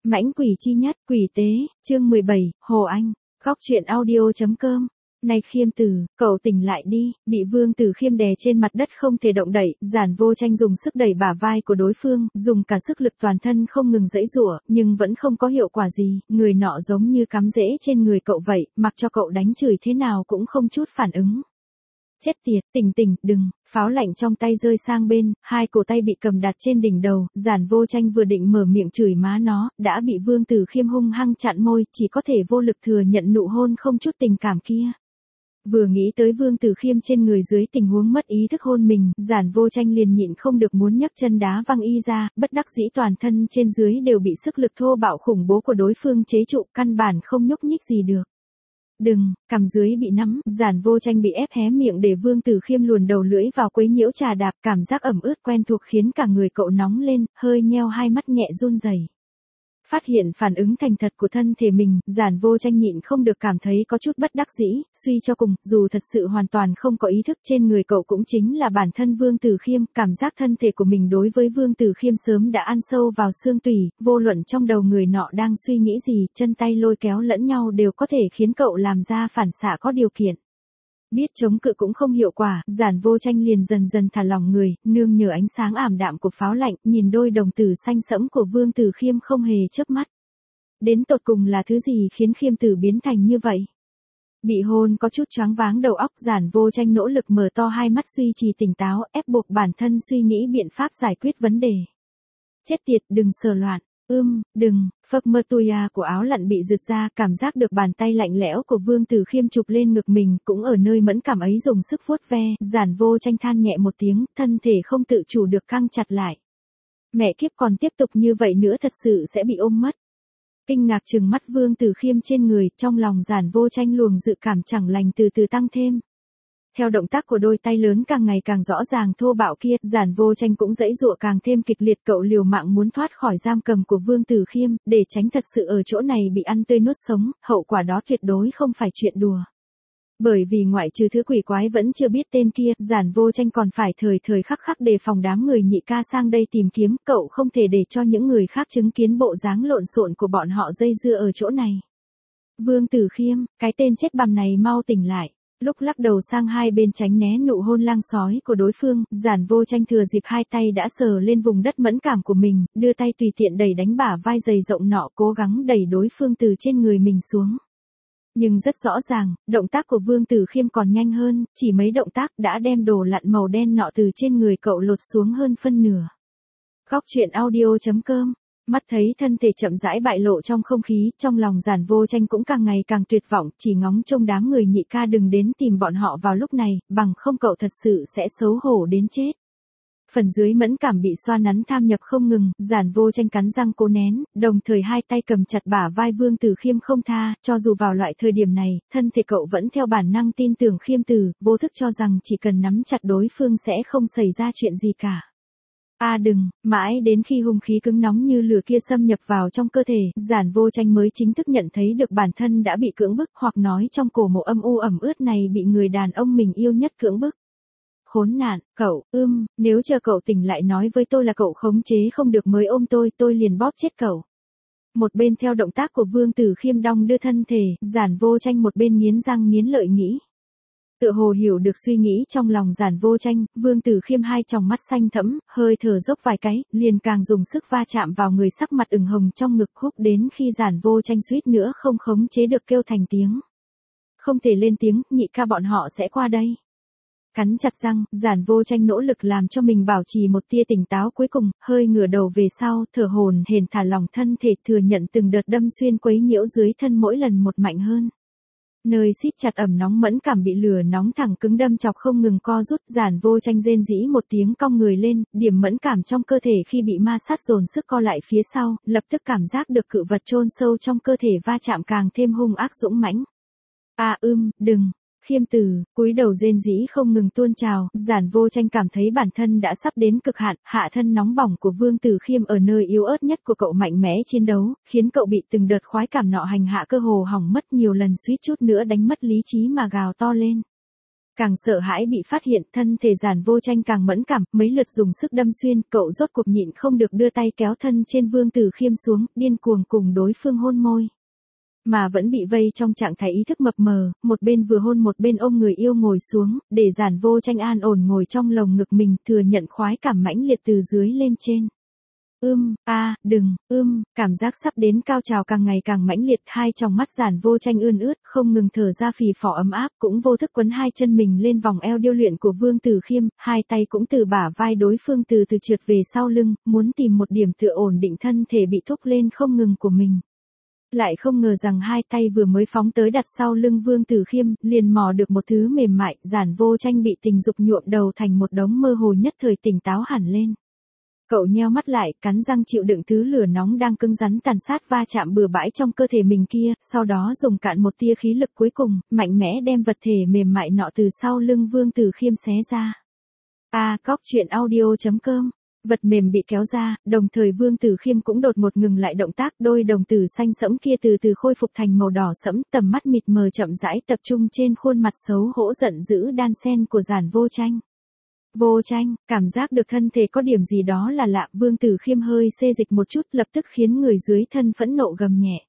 Mãnh quỷ chi nhất, quỷ tế, chương 17, Hồ Anh, góc truyện audio.com. Này Khiêm Tử, cậu tỉnh lại đi, bị Vương Tử Khiêm đè trên mặt đất không thể động đậy, Giản Vô Tranh dùng sức đẩy bả vai của đối phương, dùng cả sức lực toàn thân không ngừng giãy giụa, nhưng vẫn không có hiệu quả gì, người nọ giống như cắm rễ trên người cậu vậy, mặc cho cậu đánh chửi thế nào cũng không chút phản ứng. Chết tiệt, tỉnh, đừng, pháo lạnh trong tay rơi sang bên, hai cổ tay bị cầm đặt trên đỉnh đầu, Giản Vô Tranh vừa định mở miệng chửi má nó, đã bị Vương Tử Khiêm hung hăng chặn môi, chỉ có thể vô lực thừa nhận nụ hôn không chút tình cảm kia. Vừa nghĩ tới Vương Tử Khiêm trên người dưới tình huống mất ý thức hôn mình, Giản Vô Tranh liền nhịn không được muốn nhấc chân đá văng y ra, bất đắc dĩ toàn thân trên dưới đều bị sức lực thô bạo khủng bố của đối phương chế trụ, căn bản không nhúc nhích gì được. Đừng, cằm dưới bị nắm, Giản Vô Tranh bị ép hé miệng để Vương Tử Khiêm luồn đầu lưỡi vào quấy nhiễu trà đạp, cảm giác ẩm ướt quen thuộc khiến cả người cậu nóng lên, hơi nheo hai mắt nhẹ run rẩy. Phát hiện phản ứng thành thật của thân thể mình, Giản Vô Tranh nhịn không được cảm thấy có chút bất đắc dĩ, suy cho cùng, dù thật sự hoàn toàn không có ý thức trên người cậu cũng chính là bản thân Vương Tử Khiêm, cảm giác thân thể của mình đối với Vương Tử Khiêm sớm đã ăn sâu vào xương tủy, vô luận trong đầu người nọ đang suy nghĩ gì, chân tay lôi kéo lẫn nhau đều có thể khiến cậu làm ra phản xạ có điều kiện. Biết chống cự cũng không hiệu quả, Giản Vô Tranh liền dần dần thả lỏng người, nương nhờ ánh sáng ảm đạm của pháo lạnh, nhìn đôi đồng tử xanh sẫm của Vương Tử Khiêm không hề chớp mắt. Đến tột cùng là thứ gì khiến Khiêm Tử biến thành như vậy? Bị hôn có chút choáng váng đầu óc, Giản Vô Tranh nỗ lực mở to hai mắt duy trì tỉnh táo, ép buộc bản thân suy nghĩ biện pháp giải quyết vấn đề. Chết tiệt, đừng sờ loạn. Đừng, phấc mơ tuya của áo lặn bị giật ra, cảm giác được bàn tay lạnh lẽo của Vương Tử Khiêm chụp lên ngực mình, cũng ở nơi mẫn cảm ấy dùng sức vuốt ve, Giản Vô Tranh than nhẹ một tiếng, thân thể không tự chủ được căng chặt lại. Mẹ kiếp, còn tiếp tục như vậy nữa thật sự sẽ bị ôm mất. Kinh ngạc trừng mắt Vương Tử Khiêm trên người, trong lòng Giản Vô Tranh luồng dự cảm chẳng lành từ từ tăng thêm. Theo động tác của đôi tay lớn càng ngày càng rõ ràng thô bạo kia, Giản Vô Tranh cũng giãy giụa càng thêm kịch liệt, cậu liều mạng muốn thoát khỏi giam cầm của Vương Tử Khiêm, để tránh thật sự ở chỗ này bị ăn tươi nuốt sống, hậu quả đó tuyệt đối không phải chuyện đùa. Bởi vì ngoại trừ thứ quỷ quái vẫn chưa biết tên kia, Giản Vô Tranh còn phải thời thời khắc khắc đề phòng đám người nhị ca sang đây tìm kiếm, cậu không thể để cho những người khác chứng kiến bộ dáng lộn xộn của bọn họ dây dưa ở chỗ này. Vương Tử Khiêm, cái tên chết bằm này mau tỉnh lại. Lúc lắc đầu sang hai bên tránh né nụ hôn lang sói của đối phương, Giản Vô Tranh thừa dịp hai tay đã sờ lên vùng đất mẫn cảm của mình, đưa tay tùy tiện đẩy đánh bả vai dày rộng nọ, cố gắng đẩy đối phương từ trên người mình xuống. Nhưng rất rõ ràng, động tác của Vương Tử Khiêm còn nhanh hơn, chỉ mấy động tác đã đem đồ lặn màu đen nọ từ trên người cậu lột xuống hơn phân nửa. Góc truyện audio.com. Mắt thấy thân thể chậm rãi bại lộ trong không khí, trong lòng Giản Vô Tranh cũng càng ngày càng tuyệt vọng, chỉ ngóng trông đám người nhị ca đừng đến tìm bọn họ vào lúc này, bằng không cậu thật sự sẽ xấu hổ đến chết. Phần dưới mẫn cảm bị xoa nắn tham nhập không ngừng, Giản Vô Tranh cắn răng cố nén, đồng thời hai tay cầm chặt bả vai Vương Tử Khiêm không tha, cho dù vào loại thời điểm này, thân thể cậu vẫn theo bản năng tin tưởng Khiêm Tử, vô thức cho rằng chỉ cần nắm chặt đối phương sẽ không xảy ra chuyện gì cả. Đừng, mãi đến khi hung khí cứng nóng như lửa kia xâm nhập vào trong cơ thể, Giản Vô Tranh mới chính thức nhận thấy được bản thân đã bị cưỡng bức, hoặc nói trong cổ mộ âm u ẩm ướt này bị người đàn ông mình yêu nhất cưỡng bức. Khốn nạn, cậu, nếu chờ cậu tỉnh lại nói với tôi là cậu khống chế không được mới ôm tôi liền bóp chết cậu. Một bên theo động tác của Vương Tử Khiêm đong đưa thân thể, Giản Vô Tranh một bên nghiến răng nghiến lợi nghĩ. Tựa hồ hiểu được suy nghĩ trong lòng Giản Vô Tranh, Vương Tử Khiêm hai tròng mắt xanh thẫm, hơi thở dốc vài cái, liền càng dùng sức va chạm vào người, sắc mặt ửng hồng trong ngực, húc đến khi Giản Vô Tranh suýt nữa không khống chế được kêu thành tiếng. Không thể lên tiếng, nhị ca bọn họ sẽ qua đây. Cắn chặt răng, Giản Vô Tranh nỗ lực làm cho mình bảo trì một tia tỉnh táo, cuối cùng, hơi ngửa đầu về sau, thở hổn hển thả lỏng thân thể, thừa nhận từng đợt đâm xuyên quấy nhiễu dưới thân mỗi lần một mạnh hơn. Nơi siết chặt ẩm nóng mẫn cảm bị lửa nóng thẳng cứng đâm chọc không ngừng co rút, Giản Vô Tranh rên rỉ một tiếng cong người lên, điểm mẫn cảm trong cơ thể khi bị ma sát dồn sức co lại phía sau, lập tức cảm giác được cự vật chôn sâu trong cơ thể va chạm càng thêm hung ác dũng mãnh. Đừng. Khiêm Tử, cúi đầu rên rỉ không ngừng tuôn trào, Giản Vô Tranh cảm thấy bản thân đã sắp đến cực hạn, hạ thân nóng bỏng của Vương Tử Khiêm ở nơi yếu ớt nhất của cậu mạnh mẽ chiến đấu, khiến cậu bị từng đợt khoái cảm nọ hành hạ cơ hồ hỏng mất, nhiều lần suýt chút nữa đánh mất lý trí mà gào to lên. Càng sợ hãi bị phát hiện, thân thể Giản Vô Tranh càng mẫn cảm, mấy lượt dùng sức đâm xuyên, cậu rốt cuộc nhịn không được đưa tay kéo thân trên Vương Tử Khiêm xuống, điên cuồng cùng đối phương hôn môi. Mà vẫn bị vây trong trạng thái ý thức mập mờ, một bên vừa hôn một bên ôm người yêu ngồi xuống, để Giản Vô Tranh an ổn ngồi trong lồng ngực mình, thừa nhận khoái cảm mãnh liệt từ dưới lên trên. Đừng, cảm giác sắp đến cao trào càng ngày càng mãnh liệt, hai tròng mắt Giản Vô Tranh ươn ướt, không ngừng thở ra phì phò ấm áp, cũng vô thức quấn hai chân mình lên vòng eo điêu luyện của Vương Tử Khiêm, hai tay cũng từ bả vai đối phương từ từ trượt về sau lưng, muốn tìm một điểm tựa ổn định thân thể bị thúc lên không ngừng của mình. Lại không ngờ rằng hai tay vừa mới phóng tới đặt sau lưng Vương Tử Khiêm, liền mò được một thứ mềm mại, Giản Vô Tranh bị tình dục nhuộm đầu thành một đống mơ hồ, nhất thời tỉnh táo hẳn lên. Cậu nheo mắt lại, cắn răng chịu đựng thứ lửa nóng đang cứng rắn tàn sát va chạm bừa bãi trong cơ thể mình kia, sau đó dùng cạn một tia khí lực cuối cùng, mạnh mẽ đem vật thể mềm mại nọ từ sau lưng Vương Tử Khiêm xé ra. Cóc.audio.com. Vật mềm bị kéo ra, đồng thời Vương Tử Khiêm cũng đột một ngừng lại động tác, đôi đồng tử xanh sẫm kia từ từ khôi phục thành màu đỏ sẫm, tầm mắt mịt mờ chậm rãi tập trung trên khuôn mặt xấu hổ giận dữ đan sen của Giản Vô Tranh. Vô Tranh, cảm giác được thân thể có điểm gì đó là lạ, Vương Tử Khiêm hơi xê dịch một chút, lập tức khiến người dưới thân phẫn nộ gầm nhẹ.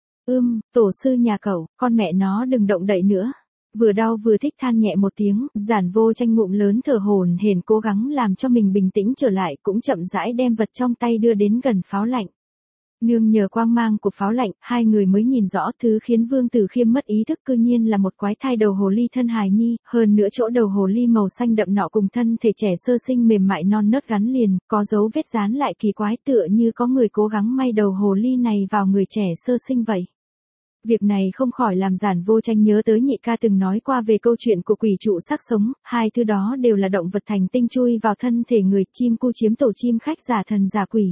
Tổ sư nhà cậu, con mẹ nó đừng động đậy nữa. Vừa đau vừa thích than nhẹ một tiếng, Giản Vô Tranh ngụm lớn thở hổn hển cố gắng làm cho mình bình tĩnh trở lại, cũng chậm rãi đem vật trong tay đưa đến gần pháo lạnh. Nương nhờ quang mang của pháo lạnh, hai người mới nhìn rõ thứ khiến Vương Tử Khiêm mất ý thức cư nhiên là một quái thai đầu hồ ly thân hài nhi, hơn nữa chỗ đầu hồ ly màu xanh đậm nọ cùng thân thể trẻ sơ sinh mềm mại non nớt gắn liền, có dấu vết dán lại kỳ quái tựa như có người cố gắng may đầu hồ ly này vào người trẻ sơ sinh vậy. Việc này không khỏi làm Giản Vô Tranh nhớ tới nhị ca từng nói qua về câu chuyện của quỷ trụ xác sống, hai thứ đó đều là động vật thành tinh chui vào thân thể người, chim cu chiếm tổ chim khách giả thần giả quỷ.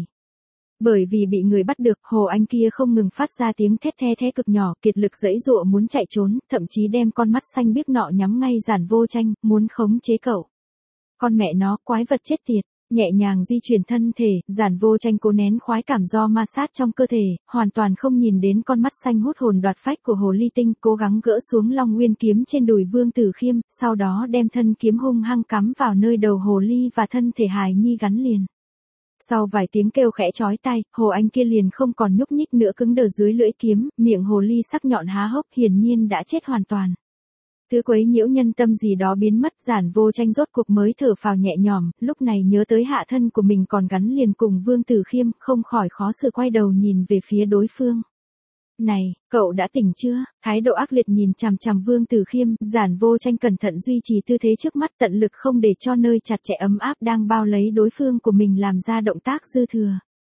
Bởi vì bị người bắt được, Hồ Anh kia không ngừng phát ra tiếng thét the thé cực nhỏ, kiệt lực giãy giụa muốn chạy trốn, thậm chí đem con mắt xanh biếc nọ nhắm ngay Giản Vô Tranh, muốn khống chế cậu. Con mẹ nó, quái vật chết tiệt. Nhẹ nhàng di chuyển thân thể, Giản Vô Tranh cố nén khoái cảm do ma sát trong cơ thể, hoàn toàn không nhìn đến con mắt xanh hút hồn đoạt phách của hồ ly tinh, cố gắng gỡ xuống Long Nguyên kiếm trên đùi Vương Tử Khiêm, sau đó đem thân kiếm hung hăng cắm vào nơi đầu hồ ly và thân thể hài nhi gắn liền. Sau vài tiếng kêu khẽ chói tai, Hồ Anh kia liền không còn nhúc nhích nữa, cứng đờ dưới lưỡi kiếm, miệng hồ ly sắc nhọn há hốc, hiển nhiên đã chết hoàn toàn. Thứ quấy nhiễu nhân tâm gì đó biến mất, Giản Vô Tranh rốt cuộc mới thở phào nhẹ nhõm, lúc này nhớ tới hạ thân của mình còn gắn liền cùng Vương Tử Khiêm, không khỏi khó xử quay đầu nhìn về phía đối phương. Này, cậu đã tỉnh chưa? Thái độ ác liệt nhìn chằm chằm Vương Tử Khiêm, Giản Vô Tranh cẩn thận duy trì tư thế trước mắt, tận lực không để cho nơi chặt chẽ ấm áp đang bao lấy đối phương của mình làm ra động tác dư thừa.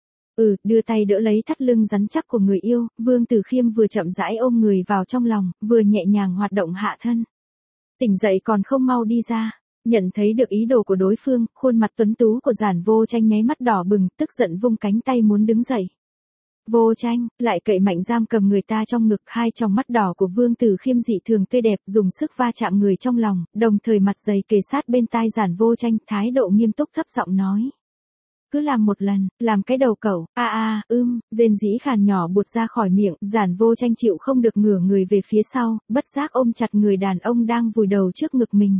Đưa tay đỡ lấy thắt lưng rắn chắc của người yêu, Vương Tử Khiêm vừa chậm rãi ôm người vào trong lòng, vừa nhẹ nhàng hoạt động hạ thân. Tỉnh dậy còn không mau đi ra. Nhận thấy được ý đồ của đối phương, khuôn mặt tuấn tú của Giản Vô Tranh nháy mắt đỏ bừng, tức giận vung cánh tay muốn đứng dậy. Vô Tranh, lại cậy mạnh giam cầm người ta trong ngực, hai tròng mắt đỏ của Vương Tử Khiêm dị thường tươi đẹp, dùng sức va chạm người trong lòng, đồng thời mặt dày kề sát bên tai Giản Vô Tranh, thái độ nghiêm túc thấp giọng nói. Cứ làm một lần, làm cái đầu cẩu, rên rỉ khàn nhỏ buột ra khỏi miệng, Giản Vô Tranh chịu không được ngửa người về phía sau, bất giác ôm chặt người đàn ông đang vùi đầu trước ngực mình.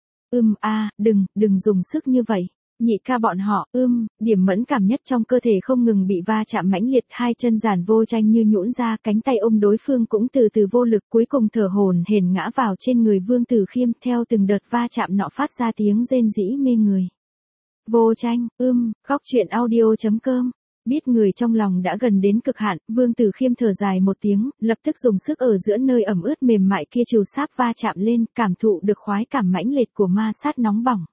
Đừng dùng sức như vậy. Nhị ca bọn họ, điểm mẫn cảm nhất trong cơ thể không ngừng bị va chạm mãnh liệt, hai chân Giản Vô Tranh như nhũn ra, cánh tay ôm đối phương cũng từ từ vô lực, cuối cùng thở hổn hển ngã vào trên người Vương Tử Khiêm, theo từng đợt va chạm nọ phát ra tiếng rên rỉ mê người. Vô Tranh, Cóc.audio.com. Biết người trong lòng đã gần đến cực hạn, Vương Tử Khiêm thở dài một tiếng, lập tức dùng sức ở giữa nơi ẩm ướt mềm mại kia trù sáp va chạm lên, cảm thụ được khoái cảm mãnh liệt của ma sát nóng bỏng.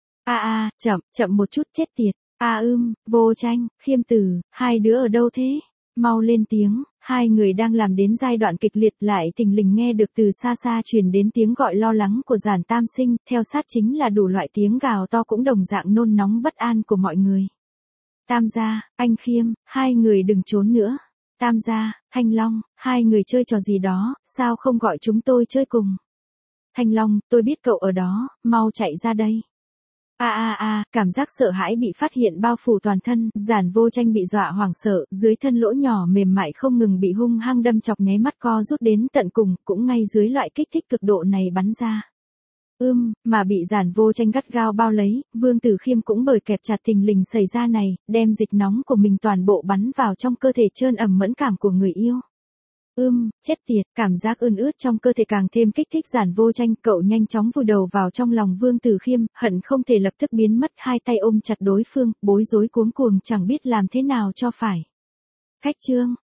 Chậm một chút chết tiệt. Vô Tranh, Khiêm Tử, hai đứa ở đâu thế? Mau lên tiếng. Hai người đang làm đến giai đoạn kịch liệt, lại thình lình nghe được từ xa xa truyền đến tiếng gọi lo lắng của Giản Tam Sinh, theo sát chính là đủ loại tiếng gào to cũng đồng dạng nôn nóng bất an của mọi người. Tam gia, anh Khiêm, hai người đừng trốn nữa. Tam gia, Thanh Long, hai người chơi trò gì đó, sao không gọi chúng tôi chơi cùng? Thanh Long, tôi biết cậu ở đó, mau chạy ra đây. Cảm giác sợ hãi bị phát hiện bao phủ toàn thân, Giản Vô Tranh bị dọa hoảng sợ, dưới thân lỗ nhỏ mềm mại không ngừng bị hung hăng đâm chọc, nháy mắt co rút đến tận cùng, cũng ngay dưới loại kích thích cực độ này bắn ra. Mà bị Giản Vô Tranh gắt gao bao lấy, Vương Tử Khiêm cũng bởi kẹp chặt thình lình xảy ra này, đem dịch nóng của mình toàn bộ bắn vào trong cơ thể trơn ẩm mẫn cảm của người yêu. Chết tiệt, cảm giác ươn ướt trong cơ thể càng thêm kích thích Giản Vô Tranh, cậu nhanh chóng vùi đầu vào trong lòng Vương Tử Khiêm, hận không thể lập tức biến mất, hai tay ôm chặt đối phương, bối rối cuống cuồng chẳng biết làm thế nào cho phải. Khách trương